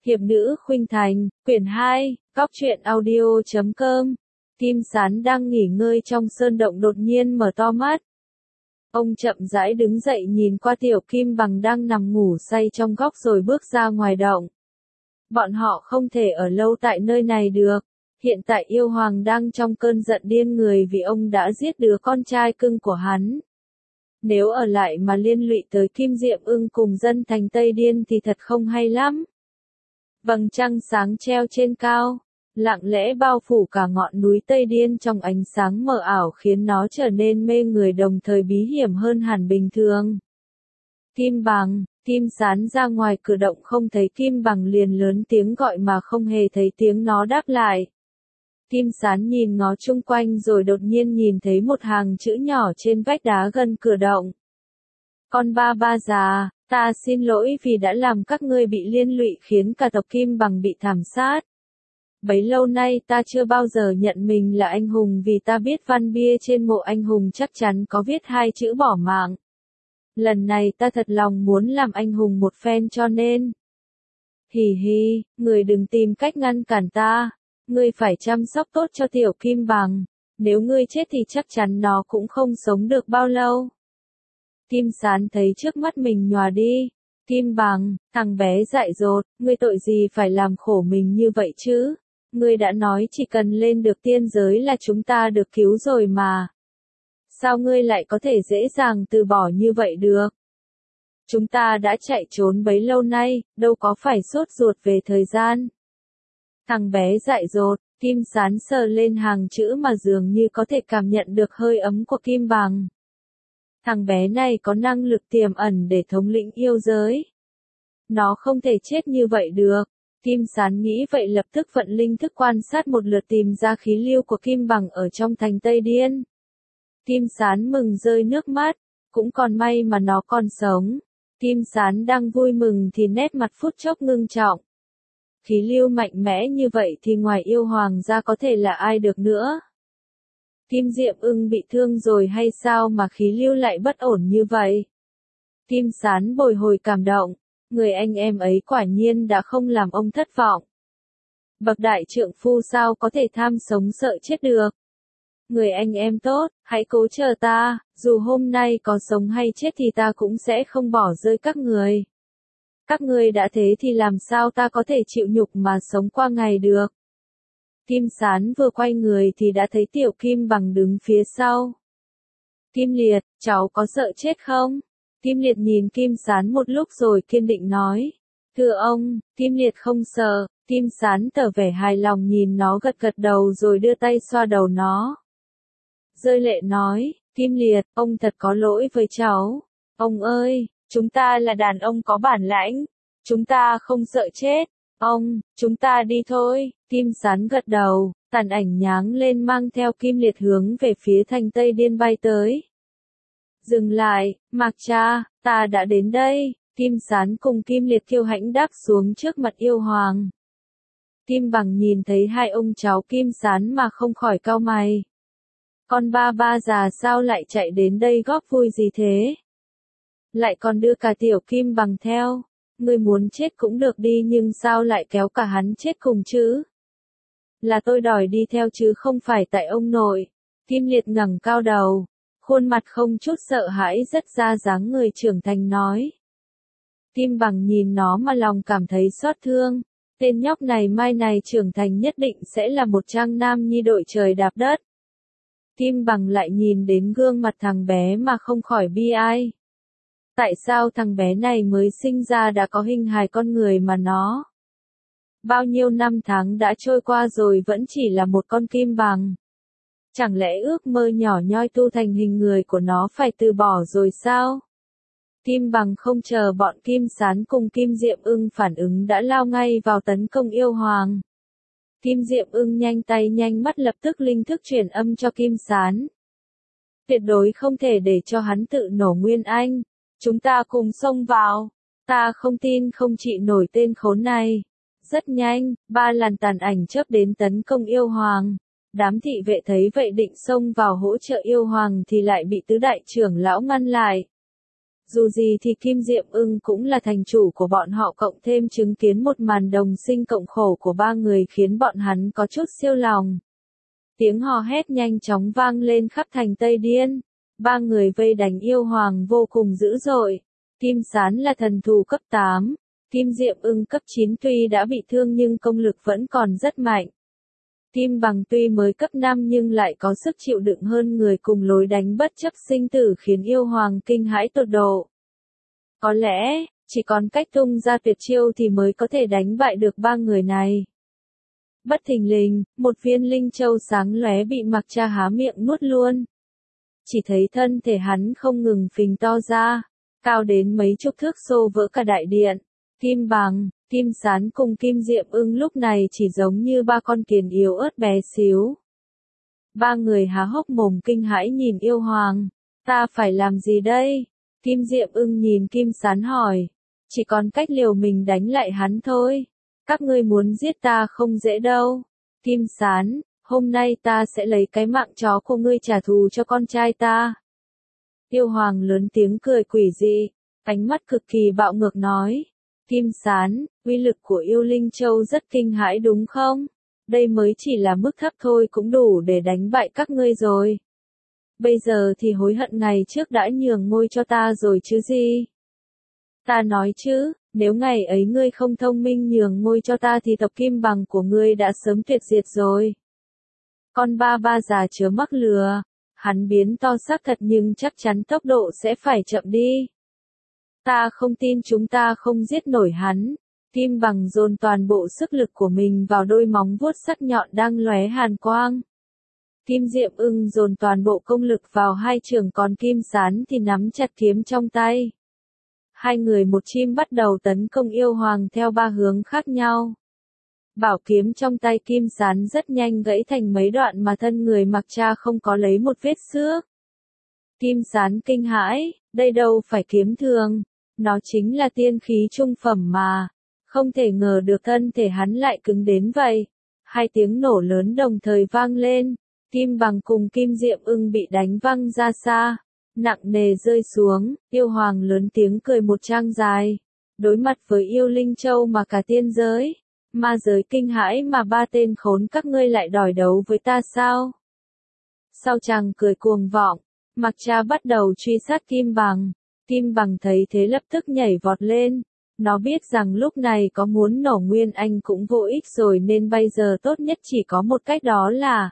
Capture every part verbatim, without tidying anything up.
Hiệp nữ khuynh thành, quyển hai, góc truyện audio chấm com. Kim Sán đang nghỉ ngơi trong sơn động đột nhiên mở to mắt. Ông chậm rãi đứng dậy nhìn qua Tiểu Kim Bằng đang nằm ngủ say trong góc rồi bước ra ngoài động. Bọn họ không thể ở lâu tại nơi này được. Hiện tại yêu hoàng đang trong cơn giận điên người vì ông đã giết đứa con trai cưng của hắn. Nếu ở lại mà liên lụy tới Kim Diệm Ưng cùng dân thành Tây Điên thì thật không hay lắm. Vầng trăng sáng treo trên cao, lặng lẽ bao phủ cả ngọn núi Tây Điên trong ánh sáng mờ ảo khiến nó trở nên mê người đồng thời bí hiểm hơn hẳn bình thường. Kim Bằng, Kim Sán ra ngoài cửa động không thấy Kim Bằng liền lớn tiếng gọi mà không hề thấy tiếng nó đáp lại. Kim Sán nhìn ngó chung quanh rồi đột nhiên nhìn thấy một hàng chữ nhỏ trên vách đá gần cửa động. Con ba ba già, ta xin lỗi vì đã làm các ngươi bị liên lụy khiến cả tộc Kim Bằng bị thảm sát. Bấy lâu nay ta chưa bao giờ nhận mình là anh hùng vì ta biết văn bia trên mộ anh hùng chắc chắn có viết hai chữ bỏ mạng. Lần này ta thật lòng muốn làm anh hùng một phen cho nên. Hì hì, người đừng tìm cách ngăn cản ta. Ngươi phải chăm sóc tốt cho Tiểu Kim Bằng. Nếu ngươi chết thì chắc chắn nó cũng không sống được bao lâu. Kim Sán thấy trước mắt mình nhòa đi. Kim Bằng, thằng bé dại dột, ngươi tội gì phải làm khổ mình như vậy chứ? Ngươi đã nói chỉ cần lên được tiên giới là chúng ta được cứu rồi mà. Sao ngươi lại có thể dễ dàng từ bỏ như vậy được? Chúng ta đã chạy trốn bấy lâu nay, đâu có phải sốt ruột về thời gian. Thằng bé dại dột, Kim Sán sờ lên hàng chữ mà dường như có thể cảm nhận được hơi ấm của Kim Bằng. Thằng bé này có năng lực tiềm ẩn để thống lĩnh yêu giới. Nó không thể chết như vậy được. Kim Sán nghĩ vậy lập tức vận linh thức quan sát một lượt tìm ra khí lưu của Kim Bằng ở trong thành Tây Điên. Kim Sán mừng rơi nước mắt, cũng còn may mà nó còn sống. Kim Sán đang vui mừng thì nét mặt phút chốc ngưng trọng. Khí lưu mạnh mẽ như vậy thì ngoài yêu hoàng ra có thể là ai được nữa? Kim Diệm Ưng bị thương rồi hay sao mà khí lưu lại bất ổn như vậy? Kim Sán bồi hồi cảm động, người anh em ấy quả nhiên đã không làm ông thất vọng. Bậc đại trượng phu sao có thể tham sống sợ chết được? Người anh em tốt, hãy cố chờ ta, dù hôm nay có sống hay chết thì ta cũng sẽ không bỏ rơi các người. Các ngươi đã thế thì làm sao ta có thể chịu nhục mà sống qua ngày được? Kim Sán vừa quay người thì đã thấy Tiểu Kim Bằng đứng phía sau. Kim Liệt, cháu có sợ chết không? Kim Liệt nhìn Kim Sán một lúc rồi kiên định nói. Thưa ông, Kim Liệt không sợ. Kim Sán tỏ vẻ hài lòng nhìn nó gật gật đầu rồi đưa tay xoa đầu nó. Rơi lệ nói, Kim Liệt, ông thật có lỗi với cháu. Ông ơi, chúng ta là đàn ông có bản lãnh. Chúng ta không sợ chết. Ông, chúng ta đi thôi. Kim Sán gật đầu, tàn ảnh nháng lên mang theo Kim Liệt hướng về phía thành Tây Điên bay tới. Dừng lại, Mạc Cha, ta đã đến đây. Kim Sán cùng Kim Liệt kiêu hãnh đáp xuống trước mặt yêu hoàng. Kim Bằng nhìn thấy hai ông cháu Kim Sán mà không khỏi cau mày. Con ba ba già sao lại chạy đến đây góp vui gì thế? Lại còn đưa cả Tiểu Kim Bằng theo. Ngươi muốn chết cũng được đi nhưng sao lại kéo cả hắn chết cùng chứ? Là tôi đòi đi theo chứ không phải tại ông nội. Kim Liệt ngẩng cao đầu, khuôn mặt không chút sợ hãi rất ra dáng người trưởng thành nói. Kim Bằng nhìn nó mà lòng cảm thấy xót thương. Tên nhóc này mai này trưởng thành nhất định sẽ là một trang nam nhi đội trời đạp đất. Kim Bằng lại nhìn đến gương mặt thằng bé mà không khỏi bi ai. Tại sao thằng bé này mới sinh ra đã có hình hài con người mà nó? Bao nhiêu năm tháng đã trôi qua rồi vẫn chỉ là một con Kim Bằng. Chẳng lẽ ước mơ nhỏ nhoi tu thành hình người của nó phải từ bỏ rồi sao? Kim Bằng không chờ bọn Kim Sán cùng Kim Diệm Ưng phản ứng đã lao ngay vào tấn công yêu hoàng. Kim Diệm Ưng nhanh tay nhanh mắt lập tức linh thức truyền âm cho Kim Sán. Tuyệt đối không thể để cho hắn tự nổ nguyên anh. Chúng ta cùng xông vào. Ta không tin không trị nổi tên khốn này. Rất nhanh, ba làn tàn ảnh chớp đến tấn công yêu hoàng. Đám thị vệ thấy vậy định xông vào hỗ trợ yêu hoàng thì lại bị tứ đại trưởng lão ngăn lại. Dù gì thì Kim Diệm Ưng cũng là thành chủ của bọn họ, cộng thêm chứng kiến một màn đồng sinh cộng khổ của ba người khiến bọn hắn có chút siêu lòng. Tiếng hò hét nhanh chóng vang lên khắp thành Tây Điên. Ba người vây đánh yêu hoàng vô cùng dữ dội. Kim Sán là thần thù cấp tám. Kim Diệm Ưng cấp chín tuy đã bị thương nhưng công lực vẫn còn rất mạnh. Kim Bằng tuy mới cấp năm nhưng lại có sức chịu đựng hơn người, cùng lối đánh bất chấp sinh tử khiến yêu hoàng kinh hãi tột độ. Có lẽ, chỉ còn cách tung ra tuyệt chiêu thì mới có thể đánh bại được ba người này. Bất thình lình, một viên linh châu sáng lóe bị Mặc Cha há miệng nuốt luôn. Chỉ thấy thân thể hắn không ngừng phình to ra, cao đến mấy chục thước, xô vỡ cả đại điện. Kim Bằng, Kim Sán cùng Kim Diệm Ưng lúc này chỉ giống như ba con kiến yếu ớt bé xíu. Ba người há hốc mồm kinh hãi nhìn yêu hoàng. Ta phải làm gì đây? Kim Diệm Ưng nhìn Kim Sán hỏi. Chỉ còn cách liều mình đánh lại hắn thôi. Các ngươi muốn giết ta không dễ đâu. Kim Sán, hôm nay ta sẽ lấy cái mạng chó của ngươi trả thù cho con trai ta. Yêu hoàng lớn tiếng cười quỷ dị, ánh mắt cực kỳ bạo ngược nói. Kim Sán, uy lực của yêu linh châu rất kinh hãi đúng không? Đây mới chỉ là mức thấp thôi cũng đủ để đánh bại các ngươi rồi. Bây giờ thì hối hận ngày trước đã nhường ngôi cho ta rồi chứ gì? Ta nói chứ, nếu ngày ấy ngươi không thông minh nhường ngôi cho ta thì tộc Kim Bằng của ngươi đã sớm tuyệt diệt rồi. Con ba ba già chớ mắc lừa, hắn biến to xác thật nhưng chắc chắn tốc độ sẽ phải chậm đi. Ta không tin chúng ta không giết nổi hắn. Kim Bằng dồn toàn bộ sức lực của mình vào đôi móng vuốt sắc nhọn đang lóe hàn quang. Kim Diệm Ưng dồn toàn bộ công lực vào hai trường, còn Kim Sán thì nắm chặt kiếm trong tay. Hai người một chim bắt đầu tấn công yêu hoàng theo ba hướng khác nhau. Bảo kiếm trong tay Kim Sán rất nhanh gãy thành mấy đoạn mà thân người Mặc Cha không có lấy một vết xước. Kim Sán kinh hãi, đây đâu phải kiếm thường, nó chính là tiên khí trung phẩm mà. Không thể ngờ được thân thể hắn lại cứng đến vậy. Hai tiếng nổ lớn đồng thời vang lên. Kim Bằng cùng Kim Diệm Ưng bị đánh văng ra xa, nặng nề rơi xuống. Yêu hoàng lớn tiếng cười một trang dài. Đối mặt với yêu linh châu mà cả tiên giới, ma giới kinh hãi mà ba tên khốn các ngươi lại đòi đấu với ta sao? Sau chàng cười cuồng vọng, Mặc Cha bắt đầu truy sát Kim Bằng. Kim Bằng thấy thế lập tức nhảy vọt lên. Nó biết rằng lúc này có muốn nổ Nguyên Anh cũng vô ích rồi, nên bây giờ tốt nhất chỉ có một cách, đó là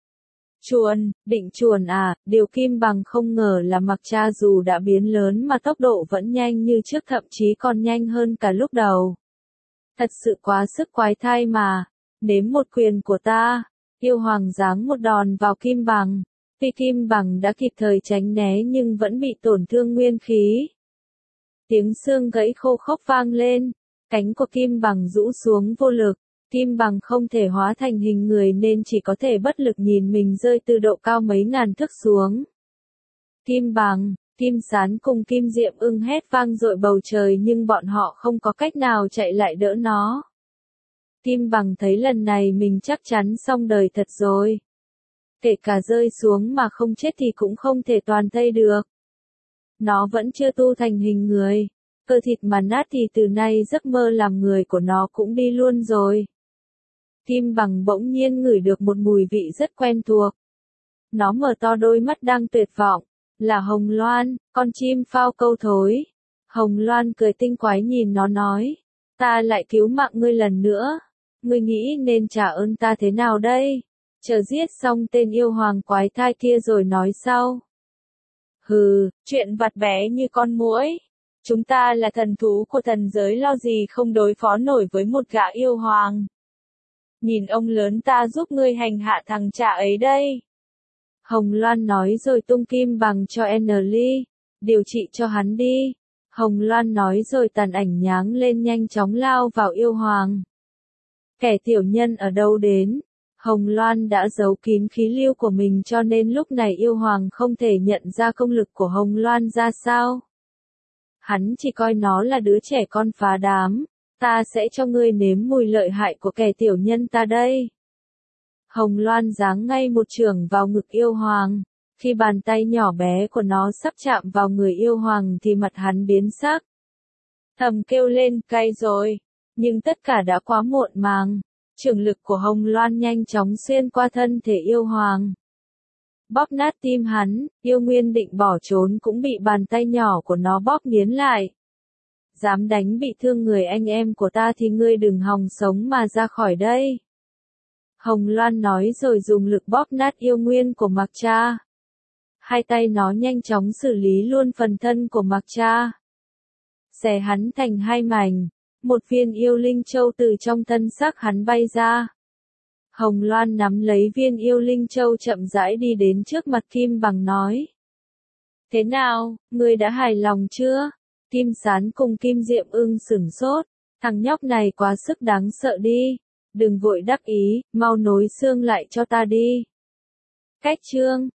chuồn. Định chuồn à? Điều Kim Bằng không ngờ là Mặc Cha dù đã biến lớn mà tốc độ vẫn nhanh như trước, thậm chí còn nhanh hơn cả lúc đầu. Thật sự quá sức quái thai mà. Nếm một quyền của ta. Yêu hoàng giáng một đòn vào Kim Bằng. Tuy Kim Bằng đã kịp thời tránh né nhưng vẫn bị tổn thương nguyên khí. Tiếng xương gãy khô khốc vang lên, cánh của Kim Bằng rũ xuống vô lực. Kim Bằng không thể hóa thành hình người nên chỉ có thể bất lực nhìn mình rơi từ độ cao mấy ngàn thước xuống. Kim Bằng, Kim Sán cùng Kim Diệm Ưng hét vang dội bầu trời nhưng bọn họ không có cách nào chạy lại đỡ nó. Kim Bằng thấy lần này mình chắc chắn xong đời thật rồi. Kể cả rơi xuống mà không chết thì cũng không thể toàn thây được. Nó vẫn chưa tu thành hình người, cơ thịt mà nát thì từ nay giấc mơ làm người của nó cũng đi luôn rồi. Kim Bằng bỗng nhiên ngửi được một mùi vị rất quen thuộc. Nó mở to đôi mắt đang tuyệt vọng, là Hồng Loan, con chim phao câu thối. Hồng Loan cười tinh quái nhìn nó nói, ta lại cứu mạng ngươi lần nữa, ngươi nghĩ nên trả ơn ta thế nào đây? Chờ giết xong tên yêu hoàng quái thai kia rồi nói sau. Hừ, chuyện vặt bé như con muỗi. Chúng ta là thần thú của thần giới, lo gì không đối phó nổi với một gã yêu hoàng. Nhìn ông lớn ta giúp ngươi hành hạ thằng chả ấy đây. Hồng Loan nói rồi tung Kim Bằng cho Enly. Điều trị cho hắn đi. Hồng Loan nói rồi tàn ảnh nháng lên nhanh chóng lao vào yêu hoàng. Kẻ tiểu nhân ở đâu đến? Hồng Loan đã giấu kín khí lưu của mình cho nên lúc này yêu hoàng không thể nhận ra công lực của Hồng Loan ra sao. Hắn chỉ coi nó là đứa trẻ con phá đám. Ta sẽ cho ngươi nếm mùi lợi hại của kẻ tiểu nhân ta đây. Hồng Loan giáng ngay một chưởng vào ngực yêu hoàng. Khi bàn tay nhỏ bé của nó sắp chạm vào người yêu hoàng thì mặt hắn biến sắc. Thầm kêu lên, cay rồi. Nhưng tất cả đã quá muộn màng. Trường lực của Hồng Loan nhanh chóng xuyên qua thân thể yêu hoàng. Bóp nát tim hắn, yêu nguyên định bỏ trốn cũng bị bàn tay nhỏ của nó bóp nghiến lại. Dám đánh bị thương người anh em của ta thì ngươi đừng hòng sống mà ra khỏi đây. Hồng Loan nói rồi dùng lực bóp nát yêu nguyên của Mạc Cha. Hai tay nó nhanh chóng xử lý luôn phần thân của Mạc Cha. Xẻ hắn thành hai mảnh, một viên yêu linh châu từ trong thân xác hắn bay ra. Hồng Loan nắm lấy viên yêu linh châu chậm rãi đi đến trước mặt Kim Bằng nói. Thế nào, ngươi đã hài lòng chưa? Kim Sán cùng Kim Diệm Ưng sửng sốt, thằng nhóc này quá sức đáng sợ đi. Đừng vội đắc ý, mau nối xương lại cho ta đi. Cách chương